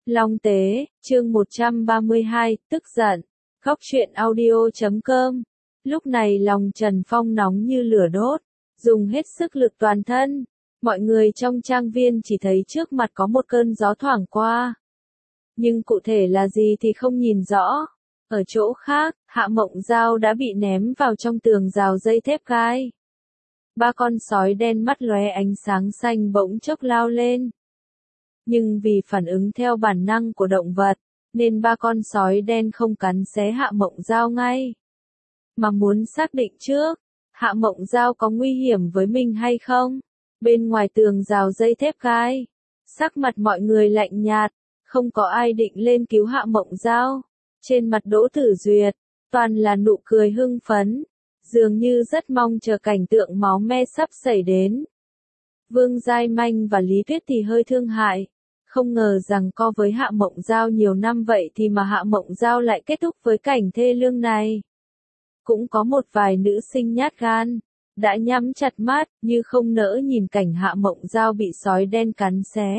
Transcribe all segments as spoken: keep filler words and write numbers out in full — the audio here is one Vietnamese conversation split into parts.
Long Tế, chương một trăm ba mươi hai, tức giận. Góc truyện audio chấm com. Lúc này lòng Trần Phong nóng như lửa đốt, dùng hết sức lực toàn thân. Mọi người trong trang viên chỉ thấy trước mặt có một cơn gió thoảng qua. Nhưng cụ thể là gì thì không nhìn rõ. Ở chỗ khác, Hạ Mộng Giao đã bị ném vào trong tường rào dây thép gai. Ba con sói đen mắt lóe ánh sáng xanh bỗng chốc lao lên. Nhưng vì phản ứng theo bản năng của động vật, nên ba con sói đen không cắn xé Hạ Mộng Giao ngay. Mà muốn xác định trước, Hạ Mộng Giao có nguy hiểm với mình hay không? Bên ngoài tường rào dây thép gai, sắc mặt mọi người lạnh nhạt, không có ai định lên cứu Hạ Mộng Giao. Trên mặt Đỗ Tử Duyệt, toàn là nụ cười hưng phấn, dường như rất mong chờ cảnh tượng máu me sắp xảy đến. Vương Giai Manh và Lý Tuyết thì hơi thương hại, không ngờ rằng co với Hạ Mộng Giao nhiều năm vậy thì mà Hạ Mộng Giao lại kết thúc với cảnh thê lương này. Cũng có một vài nữ sinh nhát gan, đã nhắm chặt mắt, như không nỡ nhìn cảnh Hạ Mộng Giao bị sói đen cắn xé.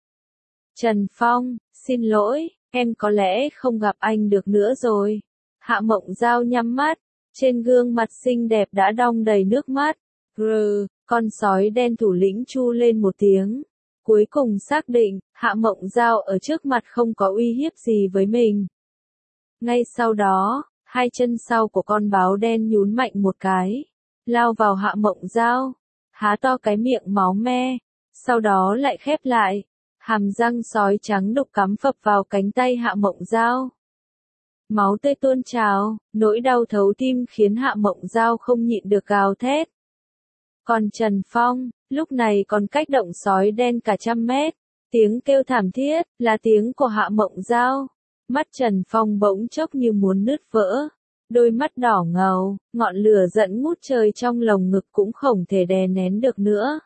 Trần Phong, xin lỗi, em có lẽ không gặp anh được nữa rồi. Hạ Mộng Giao nhắm mắt, trên gương mặt xinh đẹp đã đong đầy nước mắt. Grr, con sói đen thủ lĩnh chu lên một tiếng. Cuối cùng xác định, Hạ Mộng Giao ở trước mặt không có uy hiếp gì với mình. Ngay sau đó, hai chân sau của con báo đen nhún mạnh một cái, lao vào Hạ Mộng Giao, há to cái miệng máu me, sau đó lại khép lại, hàm răng sói trắng đục cắm phập vào cánh tay Hạ Mộng Giao. Máu tươi tuôn trào, nỗi đau thấu tim khiến Hạ Mộng Giao không nhịn được gào thét. Còn Trần Phong, lúc này còn cách động sói đen cả trăm mét, tiếng kêu thảm thiết, là tiếng của Hạ Mộng Giao. Mắt Trần Phong bỗng chốc như muốn nứt vỡ, đôi mắt đỏ ngầu, ngọn lửa giận ngút trời trong lồng ngực cũng không thể đè nén được nữa.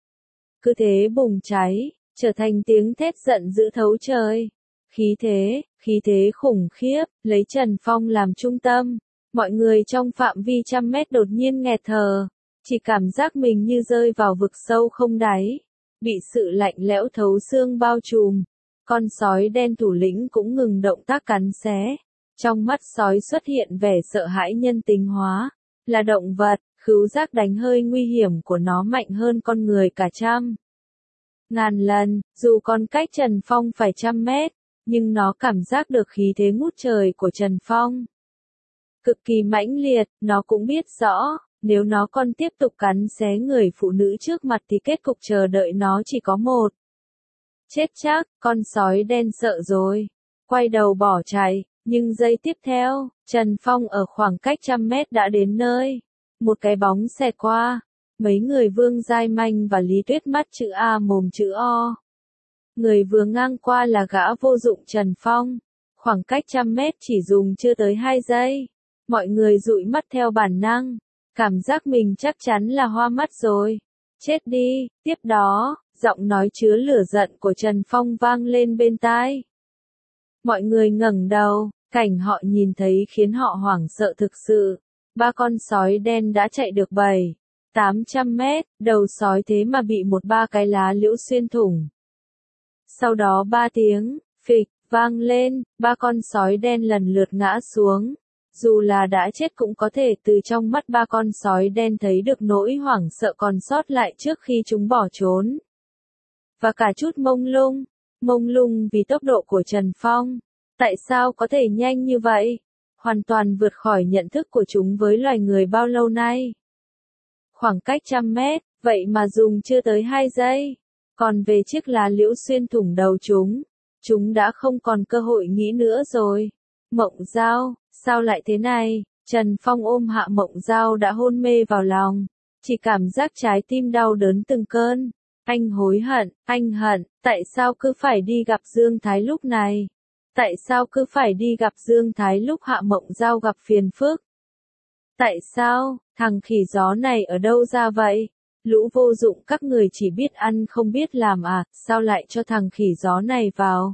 Cứ thế bùng cháy, trở thành tiếng thét giận dữ thấu trời. Khí thế, khí thế khủng khiếp, lấy Trần Phong làm trung tâm, mọi người trong phạm vi trăm mét đột nhiên nghẹt thở, chỉ cảm giác mình như rơi vào vực sâu không đáy, bị sự lạnh lẽo thấu xương bao trùm. Con sói đen thủ lĩnh cũng ngừng động tác cắn xé, trong mắt sói xuất hiện vẻ sợ hãi nhân tính hóa, là động vật, khứu giác đánh hơi nguy hiểm của nó mạnh hơn con người cả trăm ngàn lần, dù còn cách Trần Phong phải trăm mét, nhưng nó cảm giác được khí thế ngút trời của Trần Phong. Cực kỳ mãnh liệt, nó cũng biết rõ, nếu nó còn tiếp tục cắn xé người phụ nữ trước mặt thì kết cục chờ đợi nó chỉ có một. Chết chắc, con sói đen sợ rồi, quay đầu bỏ chạy, nhưng giây tiếp theo, Trần Phong ở khoảng cách trăm mét đã đến nơi. Một cái bóng xẹt qua, mấy người Vương Giai Manh và Lý Tuyết mắt chữ A mồm chữ O. Người vừa ngang qua là gã vô dụng Trần Phong, khoảng cách trăm mét chỉ dùng chưa tới hai giây. Mọi người dụi mắt theo bản năng, cảm giác mình chắc chắn là hoa mắt rồi. Chết đi, tiếp đó, giọng nói chứa lửa giận của Trần Phong vang lên bên tai. Mọi người ngẩng đầu, cảnh họ nhìn thấy khiến họ hoảng sợ thực sự. Ba con sói đen đã chạy được bảy, tám trăm mét, đầu sói thế mà bị một ba cái lá liễu xuyên thủng. Sau đó ba tiếng, phịch, vang lên, ba con sói đen lần lượt ngã xuống. Dù là đã chết cũng có thể từ trong mắt ba con sói đen thấy được nỗi hoảng sợ còn sót lại trước khi chúng bỏ trốn. Và cả chút mông lung, mông lung vì tốc độ của Trần Phong. Tại sao có thể nhanh như vậy? Hoàn toàn vượt khỏi nhận thức của chúng với loài người bao lâu nay. Khoảng cách trăm mét, vậy mà dùng chưa tới hai giây. Còn về chiếc lá liễu xuyên thủng đầu chúng, chúng đã không còn cơ hội nghĩ nữa rồi. Mộng Giao, sao lại thế này? Trần Phong ôm Hạ Mộng Giao đã hôn mê vào lòng, chỉ cảm giác trái tim đau đớn từng cơn. Anh hối hận, anh hận, tại sao cứ phải đi gặp Dương Thái lúc này? Tại sao cứ phải đi gặp Dương Thái lúc Hạ Mộng Giao gặp phiền phức? Tại sao, thằng khỉ gió này ở đâu ra vậy? Lũ vô dụng các người chỉ biết ăn không biết làm à, sao lại cho thằng khỉ gió này vào?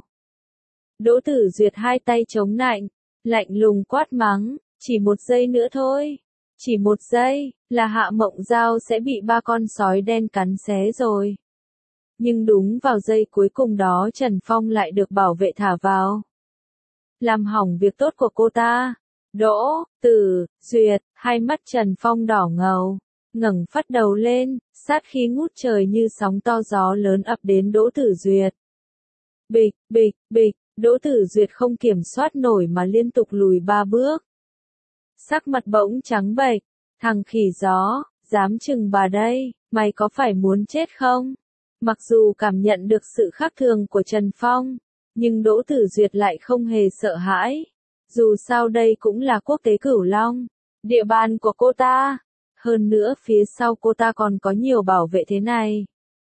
Đỗ Tử Duyệt hai tay chống nạnh, lạnh lùng quát mắng, chỉ một giây nữa thôi. Chỉ một giây, là Hạ Mộng Giao sẽ bị ba con sói đen cắn xé rồi. Nhưng đúng vào giây cuối cùng đó Trần Phong lại được bảo vệ thả vào. Làm hỏng việc tốt của cô ta. Đỗ Tử Duyệt, hai mắt Trần Phong đỏ ngầu, ngẩng phát đầu lên, sát khí ngút trời như sóng to gió lớn ập đến Đỗ Tử Duyệt. Bịch, bịch, bịch, Đỗ Tử Duyệt không kiểm soát nổi mà liên tục lùi ba bước. Sắc mặt bỗng trắng bệch, thằng khỉ gió, dám chừng bà đây, mày có phải muốn chết không? Mặc dù cảm nhận được sự khác thường của Trần Phong, nhưng Đỗ Tử Duyệt lại không hề sợ hãi. Dù sao đây cũng là quốc tế Cửu Long, địa bàn của cô ta. Hơn nữa phía sau cô ta còn có nhiều bảo vệ thế này.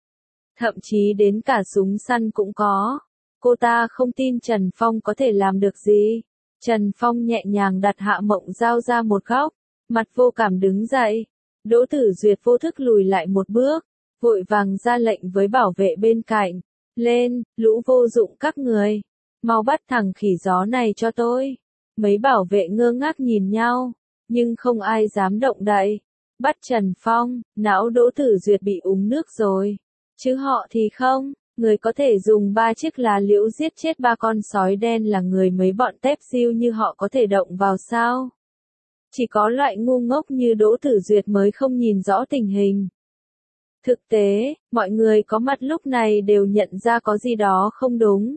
Thậm chí đến cả súng săn cũng có. Cô ta không tin Trần Phong có thể làm được gì. Trần Phong nhẹ nhàng đặt Hạ Mộng Giao ra một góc, mặt vô cảm đứng dậy. Đỗ Tử Duyệt vô thức lùi lại một bước, vội vàng ra lệnh với bảo vệ bên cạnh. Lên, lũ vô dụng các người. Mau bắt thằng khỉ gió này cho tôi. Mấy bảo vệ ngơ ngác nhìn nhau, nhưng không ai dám động đậy. Bắt Trần Phong, não Đỗ Tử Duyệt bị uống nước rồi. Chứ họ thì không, người có thể dùng ba chiếc lá liễu giết chết ba con sói đen là người mấy bọn tép siêu như họ có thể động vào sao? Chỉ có loại ngu ngốc như Đỗ Tử Duyệt mới không nhìn rõ tình hình. Thực tế, mọi người có mặt lúc này đều nhận ra có gì đó không đúng.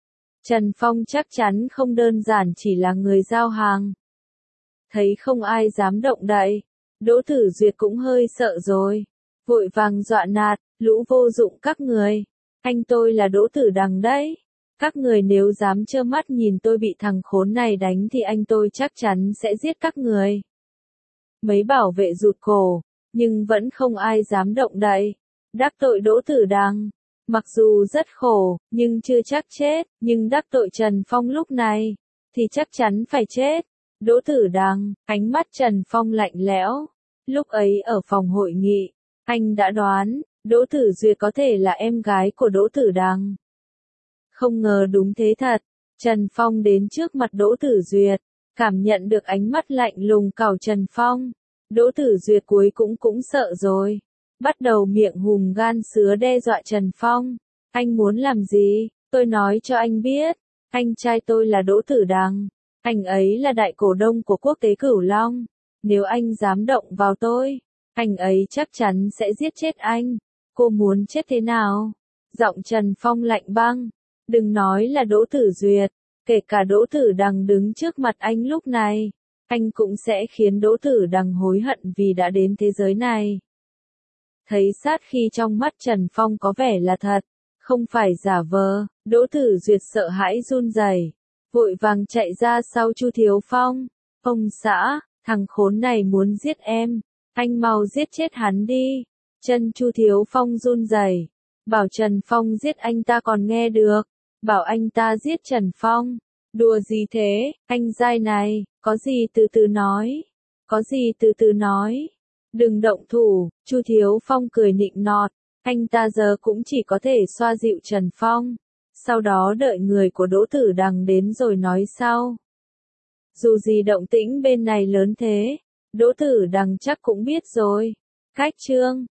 Trần Phong chắc chắn không đơn giản chỉ là người giao hàng. Thấy không ai dám động đậy, Đỗ Tử Duyệt cũng hơi sợ rồi. Vội vàng dọa nạt, lũ vô dụng các người. Anh tôi là Đỗ Tử Đằng đấy. Các người nếu dám trơ mắt nhìn tôi bị thằng khốn này đánh thì anh tôi chắc chắn sẽ giết các người. Mấy bảo vệ rụt cổ, nhưng vẫn không ai dám động đậy. Đắc tội Đỗ Tử Đằng. Mặc dù rất khổ, nhưng chưa chắc chết, nhưng đắc tội Trần Phong lúc này, thì chắc chắn phải chết. Đỗ Tử Đằng, ánh mắt Trần Phong lạnh lẽo. Lúc ấy ở phòng hội nghị, anh đã đoán, Đỗ Tử Duyệt có thể là em gái của Đỗ Tử Đằng. Không ngờ đúng thế thật, Trần Phong đến trước mặt Đỗ Tử Duyệt, cảm nhận được ánh mắt lạnh lùng cào Trần Phong. Đỗ Tử Duyệt cuối cũng cũng sợ rồi. Bắt đầu miệng hùm gan sứa đe dọa Trần Phong. Anh muốn làm gì? Tôi nói cho anh biết. Anh trai tôi là Đỗ Tử Đằng. Anh ấy là đại cổ đông của quốc tế Cửu Long. Nếu anh dám động vào tôi, anh ấy chắc chắn sẽ giết chết anh. Cô muốn chết thế nào? Giọng Trần Phong lạnh băng. Đừng nói là Đỗ Tử Duyệt. Kể cả Đỗ Tử Đằng đứng trước mặt anh lúc này, anh cũng sẽ khiến Đỗ Tử Đằng hối hận vì đã đến thế giới này. Thấy sát khi trong mắt Trần Phong có vẻ là thật, không phải giả vờ, Đỗ Tử Duyệt sợ hãi run rẩy, vội vàng chạy ra sau Chu Thiếu Phong. Ông xã, thằng khốn này muốn giết em, anh mau giết chết hắn đi. Chân Chu Thiếu Phong run rẩy, bảo Trần Phong giết anh ta còn nghe được, bảo anh ta giết Trần Phong. Đùa gì thế, anh giai này, có gì từ từ nói, có gì từ từ nói. Đừng động thủ, Chu Thiếu Phong cười nịnh nọt, anh ta giờ cũng chỉ có thể xoa dịu Trần Phong, sau đó đợi người của Đỗ Tử Đằng đến rồi nói sau. Dù gì động tĩnh bên này lớn thế, Đỗ Tử Đằng chắc cũng biết rồi. Cách chương